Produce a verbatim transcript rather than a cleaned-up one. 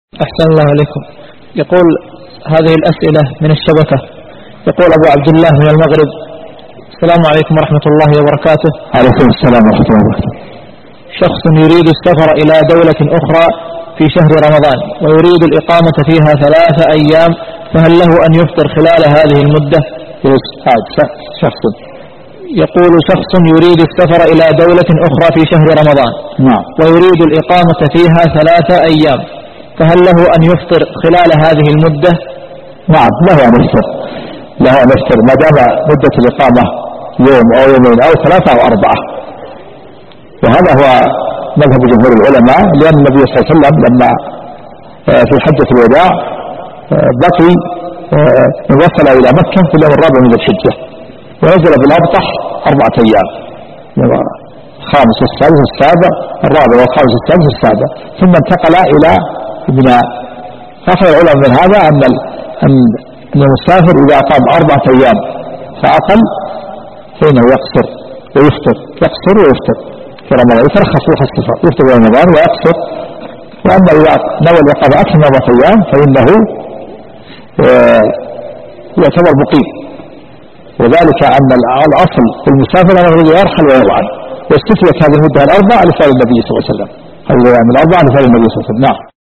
أحسن الله عليكم. يقول هذه الأسئلة من الشبكة. يقول أبو عبد الله من المغرب: السلام عليكم ورحمة الله وبركاته. عليكم السلام ورحمة الله وبركاته. شخص يريد السفر إلى دولة أخرى في شهر رمضان ويريد الإقامة فيها ثلاثة أيام، فهل له أن يفطر خلال هذه المدة؟ شخص يقول شخص يريد السفر إلى دولة أخرى في شهر رمضان نعم. ويريد الإقامة فيها ثلاثة أيام، فهل له أن يفطر خلال هذه المدة؟ نعم، له أن يفطر له أن يفطر ما دام مدة الإقامة يوم أو يومين أو ثلاثة أو أربعة، وهذا هو مذهب جمهور العلماء، لأن النبي صلى الله عليه وسلم لما في حجة الوداع بقي وصل إلى مكة في اليوم الرابع من الحجة، ونزل بالأبطح أربعة أيام، الخامس والسادس والسابع، الرابع والخامس والسادس والسابع، ثم انتقل إلى بناء. أخذ العلماء من هذا أن أن المسافر إذا أقام أربعة أيام فأقل فإنه يقصر ويفطر، يقصر ويفطر في رمضان، يترخص روح السفر، يفطر في رمضان ويقصر. وأما إذا نوى الإقامة أكثر من أربعة أيام فإنه يعتبر مقيم، وذلك أن الأصل في المسافر أنه يرحل ويرعى، واستثنت هذه المدة الأربعة لفعل النبي صلى الله عليه وسلم، هذه الأيام الأربعة لفعل النبي صلى الله عليه وسلم. نعم.